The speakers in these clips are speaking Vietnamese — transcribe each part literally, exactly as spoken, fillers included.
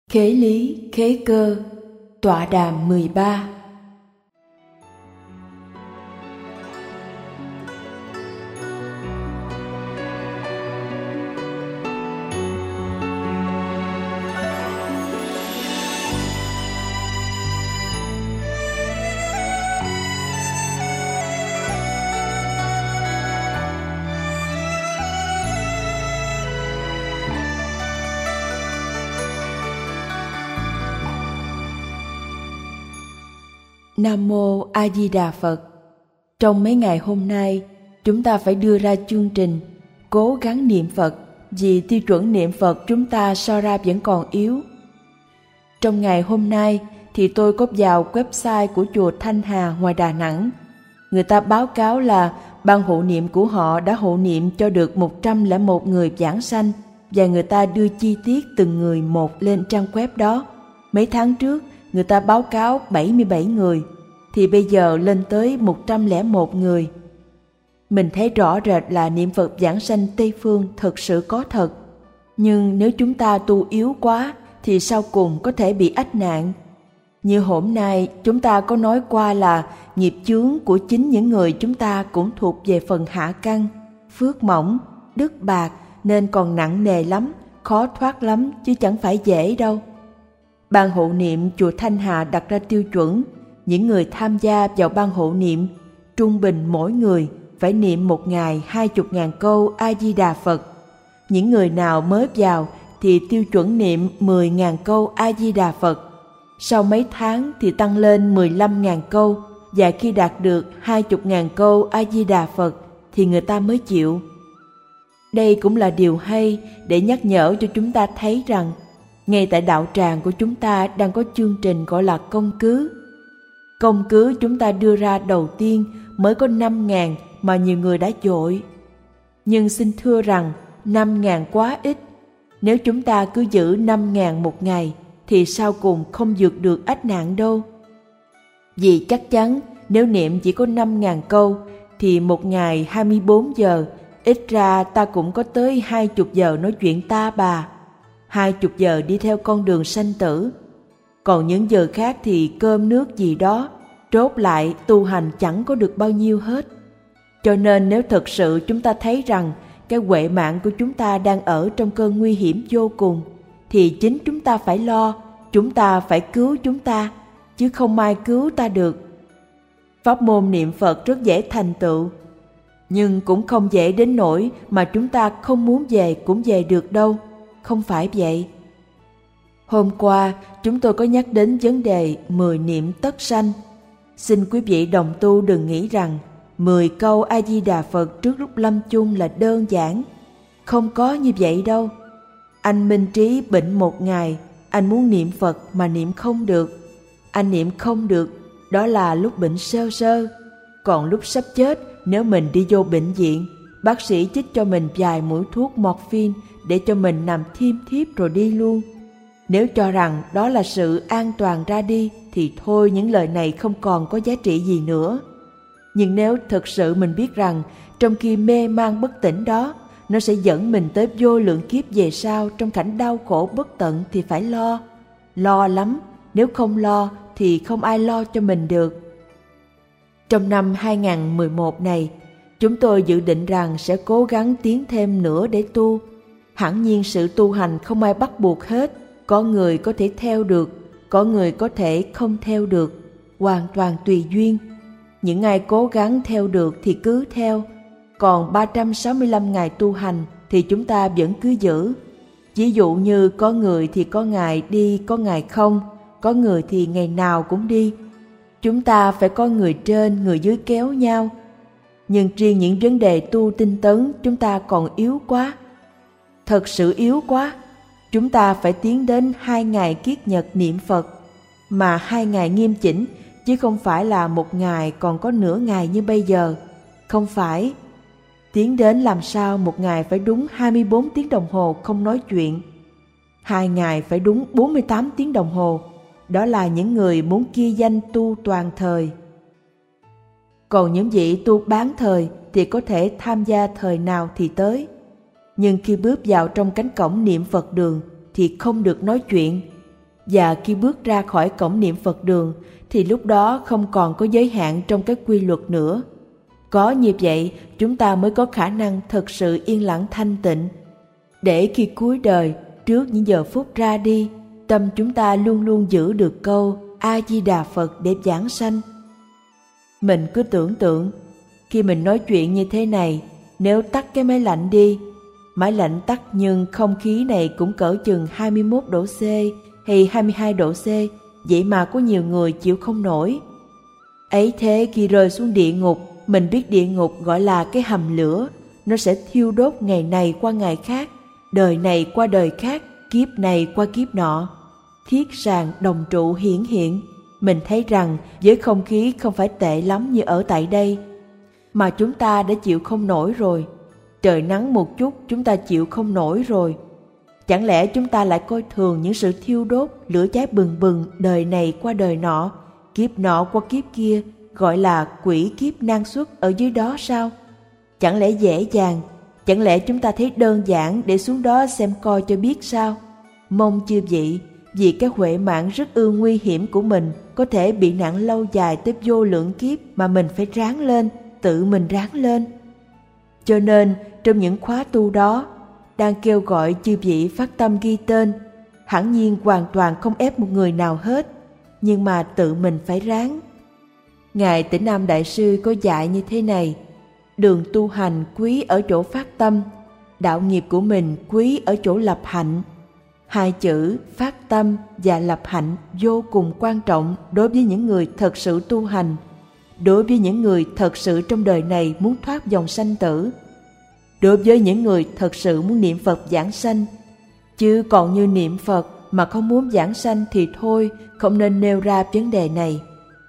Khế lý, khế cơ, tọa đàm mười ba. Nam Mô A Di Đà Phật. Trong mấy ngày hôm nay, chúng ta phải đưa ra chương trình cố gắng niệm Phật vì tiêu chuẩn niệm Phật chúng ta so ra vẫn còn yếu. Trong ngày hôm nay thì tôi có vào website của chùa Thanh Hà ngoài Đà Nẵng. Người ta báo cáo là ban hộ niệm của họ đã hộ niệm cho được một trăm lẻ một người vãng sanh và người ta đưa chi tiết từng người một lên trang web đó. Mấy tháng trước, người ta báo cáo bảy mươi bảy người, thì bây giờ lên tới một trăm lẻ một người. Mình thấy rõ rệt là niệm Phật vãng sanh Tây Phương thực sự có thật. Nhưng nếu chúng ta tu yếu quá thì sau cùng có thể bị ách nạn. Như hôm nay chúng ta có nói qua là nghiệp chướng của chính những người chúng ta cũng thuộc về phần hạ căn, phước mỏng, đức bạc nên còn nặng nề lắm, khó thoát lắm chứ chẳng phải dễ đâu. Ban hộ niệm chùa Thanh Hà đặt ra tiêu chuẩn, những người tham gia vào ban hộ niệm, trung bình mỗi người phải niệm một ngày hai chục ngàn câu A-di-đà Phật. Những người nào mới vào thì tiêu chuẩn niệm mười ngàn câu A-di-đà Phật. Sau mấy tháng thì tăng lên mười lăm ngàn câu, và khi đạt được hai chục ngàn câu A-di-đà Phật thì người ta mới chịu. Đây cũng là điều hay để nhắc nhở cho chúng ta thấy rằng ngay tại đạo tràng của chúng ta đang có chương trình gọi là công cứ. Công cứ chúng ta đưa ra đầu tiên mới có năm ngàn mà nhiều người đã dội. Nhưng xin thưa rằng năm ngàn quá ít. Nếu chúng ta cứ giữ năm ngàn một ngày thì sau cùng không vượt được ách nạn đâu. Vì chắc chắn nếu niệm chỉ có năm ngàn câu thì một ngày hai mươi bốn giờ, ít ra ta cũng có tới hai chục giờ nói chuyện ta bà. Hai chục giờ đi theo con đường sanh tử. Còn những giờ khác thì cơm nước gì đó, trốt lại tu hành chẳng có được bao nhiêu hết. Cho nên nếu thực sự chúng ta thấy rằng cái huệ mạng của chúng ta đang ở trong cơn nguy hiểm vô cùng, thì chính chúng ta phải lo, chúng ta phải cứu chúng ta, chứ không ai cứu ta được. Pháp môn niệm Phật rất dễ thành tựu, nhưng cũng không dễ đến nỗi mà chúng ta không muốn về cũng về được đâu. Không phải vậy. Hôm qua chúng tôi có nhắc đến vấn đề mười niệm tất sanh. Xin quý vị đồng tu đừng nghĩ rằng mười câu A-di-đà Phật trước lúc lâm chung là đơn giản. Không có như vậy đâu. Anh Minh Trí bệnh một ngày, anh muốn niệm Phật mà niệm không được. Anh niệm không được, đó là lúc bệnh sơ sơ. Còn lúc sắp chết, nếu mình đi vô bệnh viện, bác sĩ chích cho mình vài mũi thuốc morphine để cho mình nằm thiêm thiếp rồi đi luôn. Nếu cho rằng đó là sự an toàn ra đi thì thôi, những lời này không còn có giá trị gì nữa. Nhưng nếu thực sự mình biết rằng trong khi mê man bất tỉnh đó, nó sẽ dẫn mình tới vô lượng kiếp về sau trong cảnh đau khổ bất tận thì phải lo. Lo lắm, nếu không lo thì không ai lo cho mình được. Trong năm hai không một một này, chúng tôi dự định rằng sẽ cố gắng tiến thêm nữa để tu. Hẳn nhiên sự tu hành không ai bắt buộc hết. Có người có thể theo được, có người có thể không theo được, hoàn toàn tùy duyên. Những ai cố gắng theo được thì cứ theo, còn ba trăm sáu mươi lăm ngày tu hành thì chúng ta vẫn cứ giữ. Ví dụ như có người thì có ngày đi, có ngày không, có người thì ngày nào cũng đi. Chúng ta phải có người trên, người dưới kéo nhau. Nhưng riêng những vấn đề tu tinh tấn chúng ta còn yếu quá. Thật sự yếu quá. Chúng ta phải tiến đến hai ngày kiết nhật niệm Phật, mà hai ngày nghiêm chỉnh, chứ không phải là một ngày còn có nửa ngày như bây giờ. Không phải. Tiến đến làm sao một ngày phải đúng hai mươi bốn tiếng đồng hồ không nói chuyện. Hai ngày phải đúng bốn mươi tám tiếng đồng hồ. Đó là những người muốn ghi danh tu toàn thời. Còn những vị tu bán thời thì có thể tham gia thời nào thì tới. Nhưng khi bước vào trong cánh cổng niệm Phật đường thì không được nói chuyện. Và khi bước ra khỏi cổng niệm Phật đường thì lúc đó không còn có giới hạn trong các quy luật nữa. Có như vậy chúng ta mới có khả năng thực sự yên lặng thanh tịnh, để khi cuối đời, trước những giờ phút ra đi, tâm chúng ta luôn luôn giữ được câu A Di Đà Phật để vãng sanh. Mình cứ tưởng tượng, khi mình nói chuyện như thế này, nếu tắt cái máy lạnh đi, máy lạnh tắt nhưng không khí này cũng cỡ chừng hai mươi mốt độ C hay hai mươi hai độ C, vậy mà có nhiều người chịu không nổi. Ấy thế khi rơi xuống địa ngục, mình biết địa ngục gọi là cái hầm lửa, nó sẽ thiêu đốt ngày này qua ngày khác, đời này qua đời khác, kiếp này qua kiếp nọ. Thiết sàng đồng trụ hiển hiện, mình thấy rằng với không khí không phải tệ lắm như ở tại đây, mà chúng ta đã chịu không nổi rồi. Trời nắng một chút chúng ta chịu không nổi rồi. Chẳng lẽ chúng ta lại coi thường những sự thiêu đốt, lửa cháy bừng bừng đời này qua đời nọ, kiếp nọ qua kiếp kia, gọi là quỷ kiếp nan xuất ở dưới đó sao? Chẳng lẽ dễ dàng, chẳng lẽ chúng ta thấy đơn giản để xuống đó xem coi cho biết sao? Mong chư vị, vì cái huệ mạng rất ư nguy hiểm của mình có thể bị nặng lâu dài tới vô lượng kiếp mà mình phải ráng lên, tự mình ráng lên. Cho nên trong những khóa tu đó, đang kêu gọi chư vị phát tâm ghi tên, hẳn nhiên hoàn toàn không ép một người nào hết, nhưng mà tự mình phải ráng. Ngài Tĩnh Nam Đại Sư có dạy như thế này: đường tu hành quý ở chỗ phát tâm, đạo nghiệp của mình quý ở chỗ lập hạnh. Hai chữ phát tâm và lập hạnh vô cùng quan trọng đối với những người thật sự tu hành, đối với những người thật sự trong đời này muốn thoát dòng sanh tử, đối với những người thật sự muốn niệm Phật giảng sanh. Chứ còn như niệm Phật mà không muốn giảng sanh thì thôi, không nên nêu ra vấn đề này.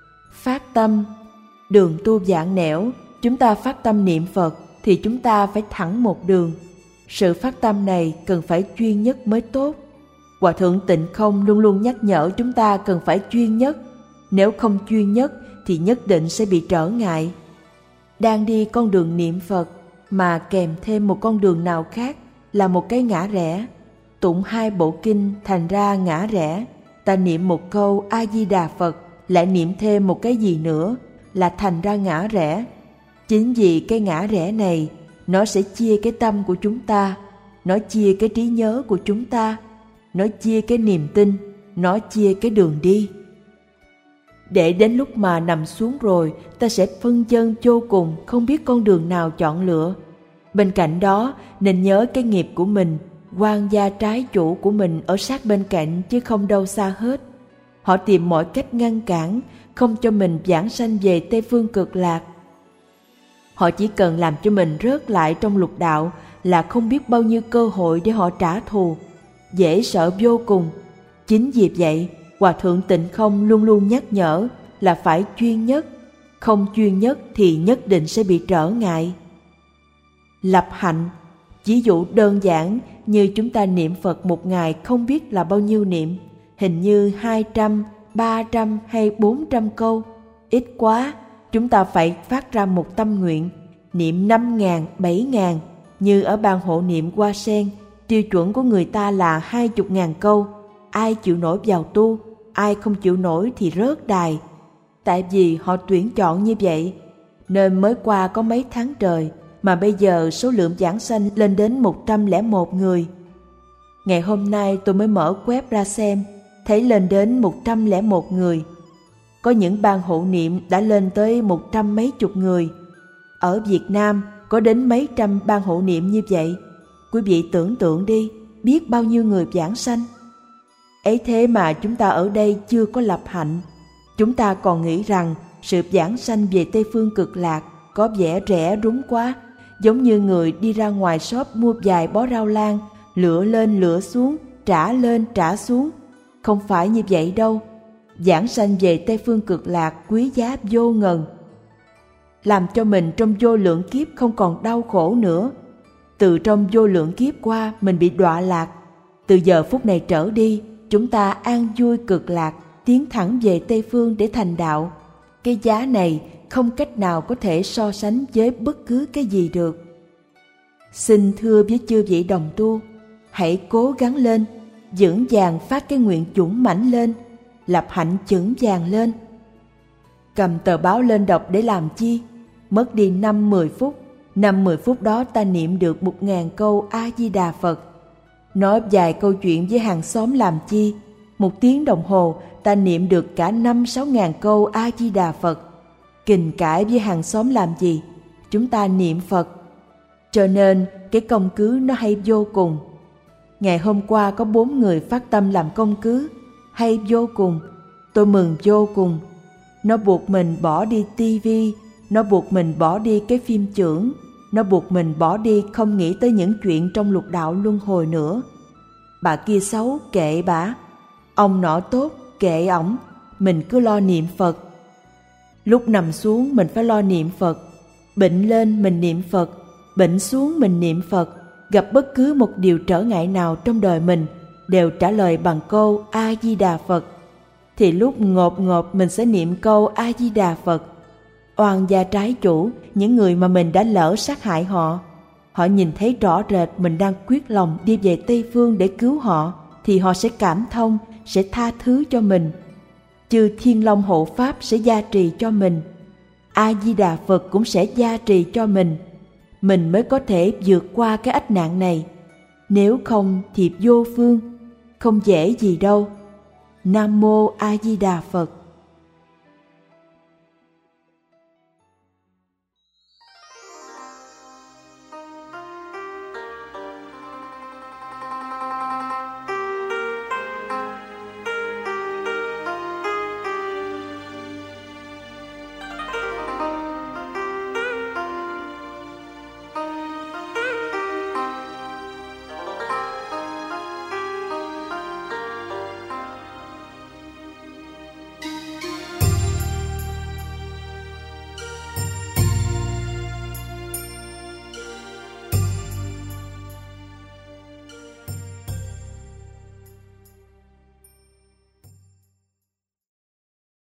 Phát tâm, đường tu giảng nẻo, chúng ta phát tâm niệm Phật thì chúng ta phải thẳng một đường. Sự phát tâm này cần phải chuyên nhất mới tốt. Hòa Thượng Tịnh Không luôn luôn nhắc nhở chúng ta cần phải chuyên nhất. Nếu không chuyên nhất thì nhất định sẽ bị trở ngại. Đang đi con đường niệm Phật mà kèm thêm một con đường nào khác là một cái ngã rẽ. Tụng hai bộ kinh thành ra ngã rẽ. Ta niệm một câu A Di Đà Phật lại niệm thêm một cái gì nữa là thành ra ngã rẽ. Chính vì cái ngã rẽ này, nó sẽ chia cái tâm của chúng ta, nó chia cái trí nhớ của chúng ta, nó chia cái niềm tin, nó chia cái đường đi. Để đến lúc mà nằm xuống rồi, ta sẽ phân vân vô cùng, không biết con đường nào chọn lựa. Bên cạnh đó, nên nhớ cái nghiệp của mình, quan gia trái chủ của mình ở sát bên cạnh chứ không đâu xa hết. Họ tìm mọi cách ngăn cản, không cho mình vãng sanh về Tây Phương Cực Lạc. Họ chỉ cần làm cho mình rớt lại trong lục đạo là không biết bao nhiêu cơ hội để họ trả thù. Dễ sợ vô cùng. Chính vì vậy, Hòa Thượng Tịnh Không luôn luôn nhắc nhở là phải chuyên nhất. Không chuyên nhất thì nhất định sẽ bị trở ngại. Lập hạnh, ví dụ đơn giản như chúng ta niệm Phật một ngày không biết là bao nhiêu niệm, hình như hai trăm, ba trăm hay bốn trăm câu. Ít quá, chúng ta phải phát ra một tâm nguyện, niệm năm ngàn, bảy ngàn, như ở ban hộ niệm Hoa Sen, tiêu chuẩn của người ta là hai chục ngàn câu. Ai chịu nổi vào tu, ai không chịu nổi thì rớt đài. Tại vì họ tuyển chọn như vậy, nên mới qua có mấy tháng trời, mà bây giờ số lượng giảng sanh lên đến một trăm lẻ một người. Ngày hôm nay tôi mới mở web ra xem, thấy lên đến một trăm lẻ một người. Có những ban hộ niệm đã lên tới một trăm mấy chục người. Ở Việt Nam có đến mấy trăm ban hộ niệm như vậy. Quý vị tưởng tượng đi, biết bao nhiêu người giảng sanh. Ấy thế mà chúng ta ở đây chưa có lập hạnh. Chúng ta còn nghĩ rằng sự giảng sanh về Tây Phương Cực Lạc có vẻ rẻ rúng quá, giống như người đi ra ngoài shop mua vài bó rau lang, lựa lên lựa xuống, trả lên trả xuống. Không phải như vậy đâu. Giảng sanh về Tây Phương Cực Lạc quý giá vô ngần, làm cho mình trong vô lượng kiếp không còn đau khổ nữa. Từ trong vô lượng kiếp qua mình bị đọa lạc, từ giờ phút này trở đi chúng ta an vui cực lạc, tiến thẳng về Tây Phương để thành đạo. Cái giá này không cách nào có thể so sánh với bất cứ cái gì được. Xin thưa với chư vị đồng tu, hãy cố gắng lên, vững vàng phát cái nguyện dũng mãnh lên, lập hạnh vững vàng lên. Cầm tờ báo lên đọc để làm chi? Mất đi năm mười phút, năm mười phút đó ta niệm được một ngàn câu A-di-đà Phật. Nói vài câu chuyện với hàng xóm làm chi? Một tiếng đồng hồ ta niệm được cả năm sáu ngàn câu A-di-đà Phật. Kình cãi với hàng xóm làm gì? Chúng ta niệm Phật. Cho nên cái công cứ nó hay vô cùng. Ngày hôm qua có bốn người phát tâm làm công cứ, hay vô cùng. Tôi mừng vô cùng. Nó buộc mình bỏ đi tivi, nó buộc mình bỏ đi cái phim chưởng, nó buộc mình bỏ đi không nghĩ tới những chuyện trong lục đạo luân hồi nữa. Bà kia xấu, kệ bà. Ông nọ tốt, kệ ổng. Mình cứ lo niệm Phật. Lúc nằm xuống mình phải lo niệm Phật. Bệnh lên mình niệm Phật. Bệnh xuống mình niệm Phật. Gặp bất cứ một điều trở ngại nào trong đời mình đều trả lời bằng câu A-di-đà Phật. Thì lúc ngột ngột mình sẽ niệm câu A-di-đà Phật. Oan gia trái chủ, những người mà mình đã lỡ sát hại họ, họ nhìn thấy rõ rệt mình đang quyết lòng đi về Tây Phương để cứu họ, thì họ sẽ cảm thông, sẽ tha thứ cho mình. Chư Thiên Long hộ Pháp sẽ gia trì cho mình. A-di-đà Phật cũng sẽ gia trì cho mình. Mình mới có thể vượt qua cái ách nạn này. Nếu không thì vô phương, không dễ gì đâu. Nam Mô A Di Đà Phật.